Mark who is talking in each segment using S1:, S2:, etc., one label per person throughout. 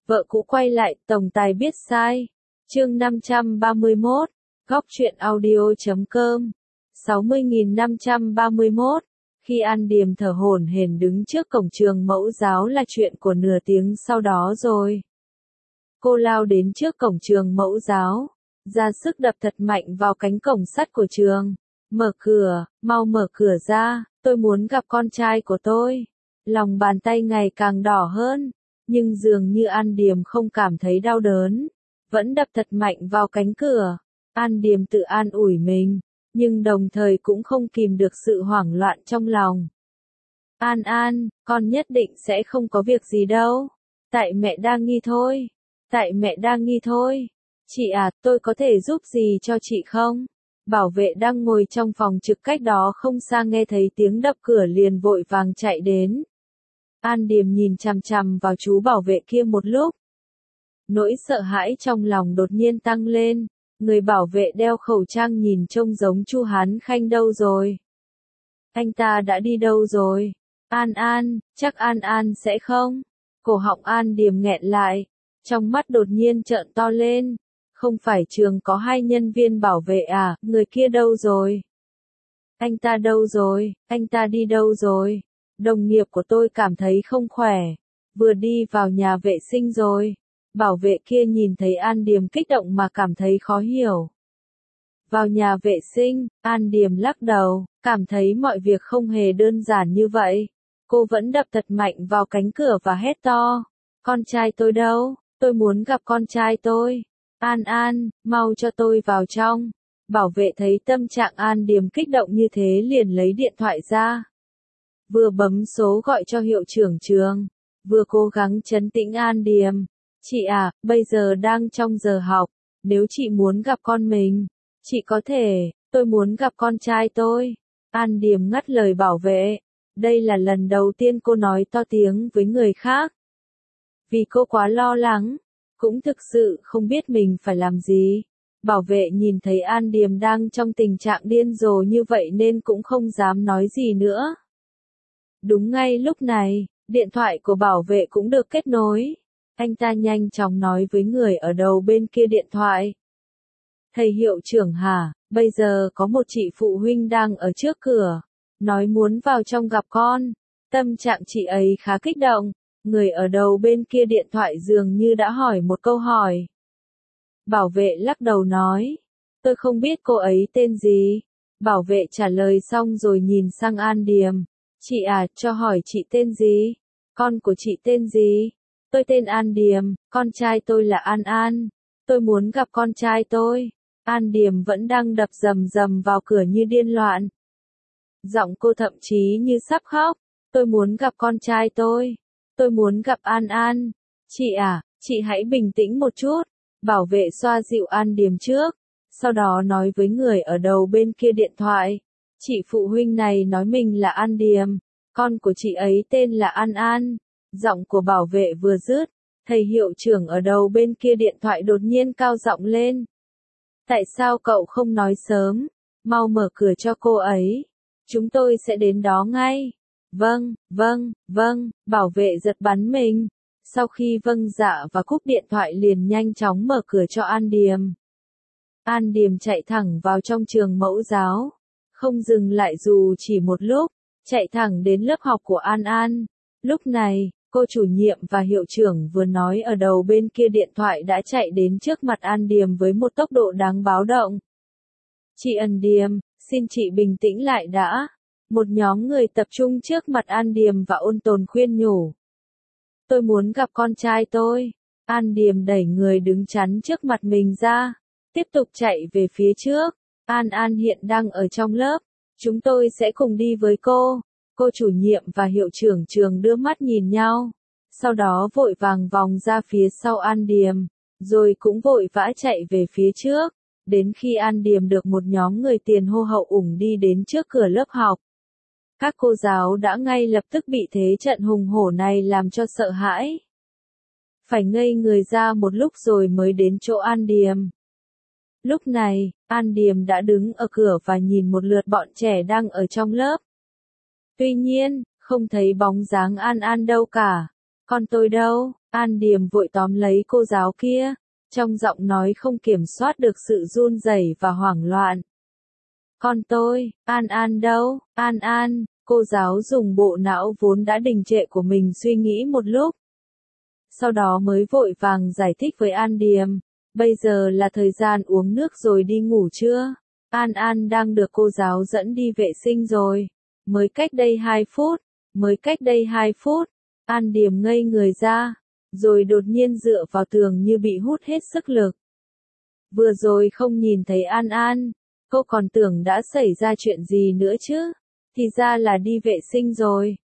S1: Vợ cũ quay lại, tổng tài biết sai. Chương 531, góc truyện audio.com. 60.531. Khi An Điềm thở hổn hển đứng trước cổng trường mẫu giáo là chuyện của nửa tiếng sau đó rồi. Cô lao đến trước cổng trường mẫu giáo, ra sức đập thật mạnh vào cánh cổng sắt của trường. Mở cửa, mau mở cửa ra, tôi muốn gặp con trai của tôi. Lòng bàn tay ngày càng đỏ hơn, nhưng dường như An Điềm không cảm thấy đau đớn, vẫn đập thật mạnh vào cánh cửa. An Điềm tự an ủi mình, nhưng đồng thời cũng không kìm được sự hoảng loạn trong lòng. An An, con nhất định sẽ không có việc gì đâu. Tại mẹ đang nghi thôi. Tại mẹ đang nghi thôi. Chị à, tôi có thể giúp gì cho chị không? Bảo vệ đang ngồi trong phòng trực cách đó không xa nghe thấy tiếng đập cửa liền vội vàng chạy đến. An Điềm nhìn chằm chằm vào chú bảo vệ kia một lúc. Nỗi sợ hãi trong lòng đột nhiên tăng lên. Người bảo vệ đeo khẩu trang nhìn trông giống Chu Hán Khanh đâu rồi? Anh ta đã đi đâu rồi? An An, chắc An An sẽ không? Cổ họng An Điềm nghẹn lại, trong mắt đột nhiên trợn to lên. Không phải trường có 2 nhân viên bảo vệ à, người kia đâu rồi? Anh ta đâu rồi? Anh ta đi đâu rồi? Đồng nghiệp của tôi cảm thấy không khỏe, vừa đi vào nhà vệ sinh rồi. Bảo vệ kia nhìn thấy An Điềm kích động mà cảm thấy khó hiểu. Vào nhà vệ sinh, An Điềm lắc đầu, cảm thấy mọi việc không hề đơn giản như vậy. Cô vẫn đập thật mạnh vào cánh cửa và hét to. Con trai tôi đâu? Tôi muốn gặp con trai tôi. An An, mau cho tôi vào trong. Bảo vệ thấy tâm trạng An Điềm kích động như thế liền lấy điện thoại ra. Vừa bấm số gọi cho hiệu trưởng trường, vừa cố gắng trấn tĩnh An Điềm. Chị à, bây giờ đang trong giờ học, nếu chị muốn gặp con mình, chị có thể, tôi muốn gặp con trai tôi. An Điềm ngắt lời bảo vệ. Đây là lần đầu tiên cô nói to tiếng với người khác. Vì cô quá lo lắng, cũng thực sự không biết mình phải làm gì. Bảo vệ nhìn thấy An Điềm đang trong tình trạng điên rồ như vậy nên cũng không dám nói gì nữa. Đúng ngay lúc này, điện thoại của bảo vệ cũng được kết nối. Anh ta nhanh chóng nói với người ở đầu bên kia điện thoại. Thầy hiệu trưởng hả, bây giờ có một chị phụ huynh đang ở trước cửa, nói muốn vào trong gặp con. Tâm trạng chị ấy khá kích động, người ở đầu bên kia điện thoại dường như đã hỏi một câu hỏi. Bảo vệ lắc đầu nói, tôi không biết cô ấy tên gì. Bảo vệ trả lời xong rồi nhìn sang An Điềm. Chị à, cho hỏi chị tên gì? Con của chị tên gì? Tôi tên An Điềm, con trai tôi là An An. Tôi muốn gặp con trai tôi. An Điềm vẫn đang đập rầm rầm vào cửa như điên loạn. Giọng cô thậm chí như sắp khóc. Tôi muốn gặp con trai tôi. Tôi muốn gặp An An. Chị à, chị hãy bình tĩnh một chút. Bảo vệ xoa dịu An Điềm trước. Sau đó nói với người ở đầu bên kia điện thoại. Chị phụ huynh này nói mình là An Điềm. Con của chị ấy tên là An An. Giọng của bảo vệ vừa dứt, thầy hiệu trưởng ở đầu bên kia điện thoại đột nhiên cao giọng lên. Tại sao cậu không nói sớm? Mau mở cửa cho cô ấy. Chúng tôi sẽ đến đó ngay. Vâng, vâng, vâng, bảo vệ giật bắn mình. Sau khi vâng dạ và cúp điện thoại liền nhanh chóng mở cửa cho An Điềm. An Điềm chạy thẳng vào trong trường mẫu giáo. Không dừng lại dù chỉ một lúc, chạy thẳng đến lớp học của An An. Lúc này, cô chủ nhiệm và hiệu trưởng vừa nói ở đầu bên kia điện thoại đã chạy đến trước mặt An Điềm với một tốc độ đáng báo động. Chị An Điềm, xin chị bình tĩnh lại đã. Một nhóm người tập trung trước mặt An Điềm và ôn tồn khuyên nhủ. Tôi muốn gặp con trai tôi. An Điềm đẩy người đứng chắn trước mặt mình ra, tiếp tục chạy về phía trước. An An hiện đang ở trong lớp. Chúng tôi sẽ cùng đi với cô. Cô chủ nhiệm và hiệu trưởng trường đưa mắt nhìn nhau. Sau đó vội vàng vòng ra phía sau An Điềm, rồi cũng vội vã chạy về phía trước. Đến khi An Điềm được một nhóm người tiền hô hậu ủng đi đến trước cửa lớp học. Các cô giáo đã ngay lập tức bị thế trận hùng hổ này làm cho sợ hãi. Phải ngây người ra một lúc rồi mới đến chỗ An Điềm. Lúc này, An Điềm đã đứng ở cửa và nhìn một lượt bọn trẻ đang ở trong lớp. Tuy nhiên, không thấy bóng dáng An An đâu cả. Con tôi đâu? An Điềm vội tóm lấy cô giáo kia, trong giọng nói không kiểm soát được sự run rẩy và hoảng loạn. Con tôi, An An đâu? An An, cô giáo dùng bộ não vốn đã đình trệ của mình suy nghĩ một lúc. Sau đó mới vội vàng giải thích với An Điềm, bây giờ là thời gian uống nước rồi đi ngủ chưa? An An đang được cô giáo dẫn đi vệ sinh rồi. Mới cách đây 2 phút, mới cách đây 2 phút. An Điềm ngây người ra, rồi đột nhiên dựa vào tường như bị hút hết sức lực. Vừa rồi không nhìn thấy An An, cô còn tưởng đã xảy ra chuyện gì nữa chứ, thì ra là đi vệ sinh rồi.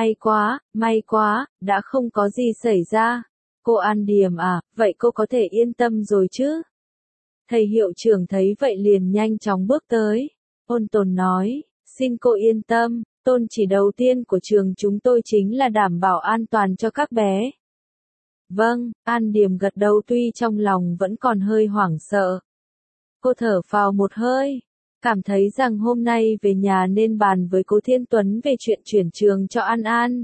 S1: May quá, đã không có gì xảy ra. Cô An Điềm à, vậy cô có thể yên tâm rồi chứ? Thầy hiệu trưởng thấy vậy liền nhanh chóng bước tới, ôn tồn nói, xin cô yên tâm, tôn chỉ đầu tiên của trường chúng tôi chính là đảm bảo an toàn cho các bé. Vâng, An Điềm gật đầu tuy trong lòng vẫn còn hơi hoảng sợ. Cô thở phào một hơi, cảm thấy rằng hôm nay về nhà nên bàn với cô Thiên Tuấn về chuyện chuyển trường cho An An.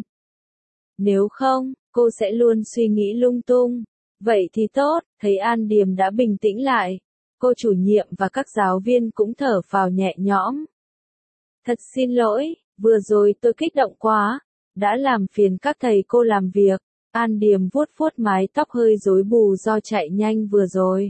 S1: Nếu không, cô sẽ luôn suy nghĩ lung tung. Vậy thì tốt, thấy An Điềm đã bình tĩnh lại. Cô chủ nhiệm và các giáo viên cũng thở phào nhẹ nhõm. Thật xin lỗi, vừa rồi tôi kích động quá, đã làm phiền các thầy cô làm việc. An Điềm vuốt vuốt mái tóc hơi rối bù do chạy nhanh vừa rồi.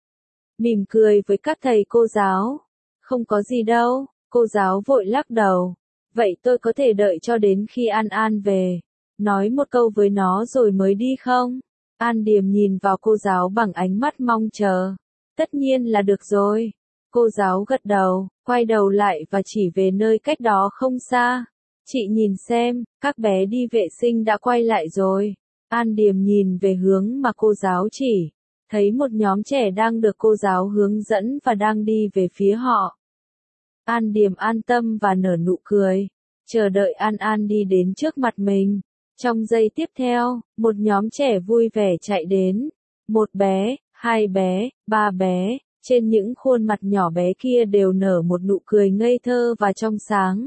S1: Mỉm cười với các thầy cô giáo. Không có gì đâu, cô giáo vội lắc đầu. Vậy tôi có thể đợi cho đến khi An An về, nói một câu với nó rồi mới đi không? An Điềm nhìn vào cô giáo bằng ánh mắt mong chờ. Tất nhiên là được rồi. Cô giáo gật đầu, quay đầu lại và chỉ về nơi cách đó không xa. Chị nhìn xem, các bé đi vệ sinh đã quay lại rồi. An Điềm nhìn về hướng mà cô giáo chỉ, thấy một nhóm trẻ đang được cô giáo hướng dẫn và đang đi về phía họ. An Điềm an tâm và nở nụ cười, chờ đợi An An đi đến trước mặt mình. Trong giây tiếp theo, một nhóm trẻ vui vẻ chạy đến. Một bé, 2 bé, 3 bé, trên những khuôn mặt nhỏ bé kia đều nở một nụ cười ngây thơ và trong sáng.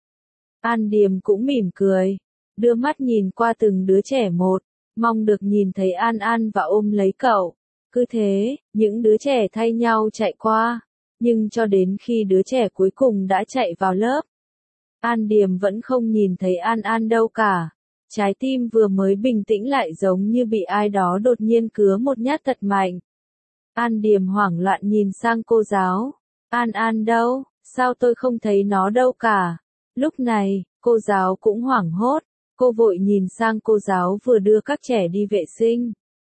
S1: An Điềm cũng mỉm cười, đưa mắt nhìn qua từng đứa trẻ một, mong được nhìn thấy An An và ôm lấy cậu. Cứ thế, những đứa trẻ thay nhau chạy qua, nhưng cho đến khi đứa trẻ cuối cùng đã chạy vào lớp, An Điềm vẫn không nhìn thấy An An đâu cả. Trái tim vừa mới bình tĩnh lại giống như bị ai đó đột nhiên cứa một nhát thật mạnh. An Điềm hoảng loạn nhìn sang cô giáo. An An đâu? Sao tôi không thấy nó đâu cả? Lúc này, cô giáo cũng hoảng hốt. Cô vội nhìn sang cô giáo vừa đưa các trẻ đi vệ sinh.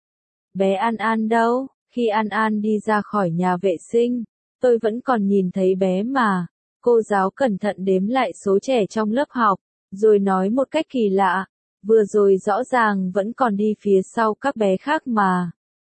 S1: Bé An An đâu? Khi An An đi ra khỏi nhà vệ sinh, tôi vẫn còn nhìn thấy bé mà. Cô giáo cẩn thận đếm lại số trẻ trong lớp học, rồi nói một cách kỳ lạ. Vừa rồi rõ ràng vẫn còn đi phía sau các bé khác mà.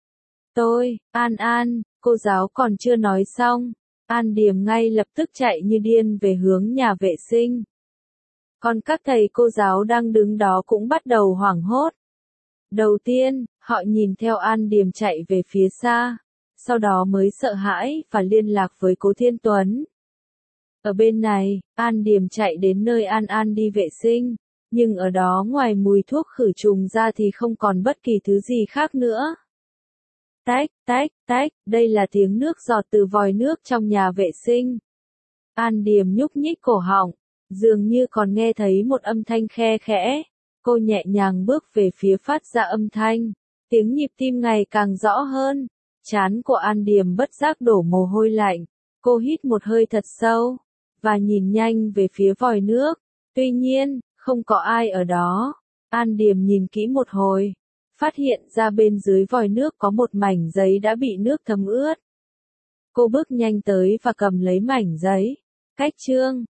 S1: An An, cô giáo còn chưa nói xong. An Điềm ngay lập tức chạy như điên về hướng nhà vệ sinh. Còn các thầy cô giáo đang đứng đó cũng bắt đầu hoảng hốt. Đầu tiên, họ nhìn theo An Điềm chạy về phía xa, sau đó mới sợ hãi và liên lạc với cô Thiên Tuấn. Ở bên này, An Điềm chạy đến nơi An An đi vệ sinh, nhưng ở đó ngoài mùi thuốc khử trùng ra thì không còn bất kỳ thứ gì khác nữa. Tách, tách, tách, đây là tiếng nước giọt từ vòi nước trong nhà vệ sinh. An Điềm nhúc nhích cổ họng, dường như còn nghe thấy một âm thanh khe khẽ. Cô nhẹ nhàng bước về phía phát ra âm thanh. Tiếng nhịp tim ngày càng rõ hơn. Trán của An Điềm bất giác đổ mồ hôi lạnh. Cô hít một hơi thật sâu, và nhìn nhanh về phía vòi nước. Tuy nhiên, không có ai ở đó. An Điềm nhìn kỹ một hồi, phát hiện ra bên dưới vòi nước có một mảnh giấy đã bị nước thấm ướt. Cô bước nhanh tới và cầm lấy mảnh giấy. Cách chương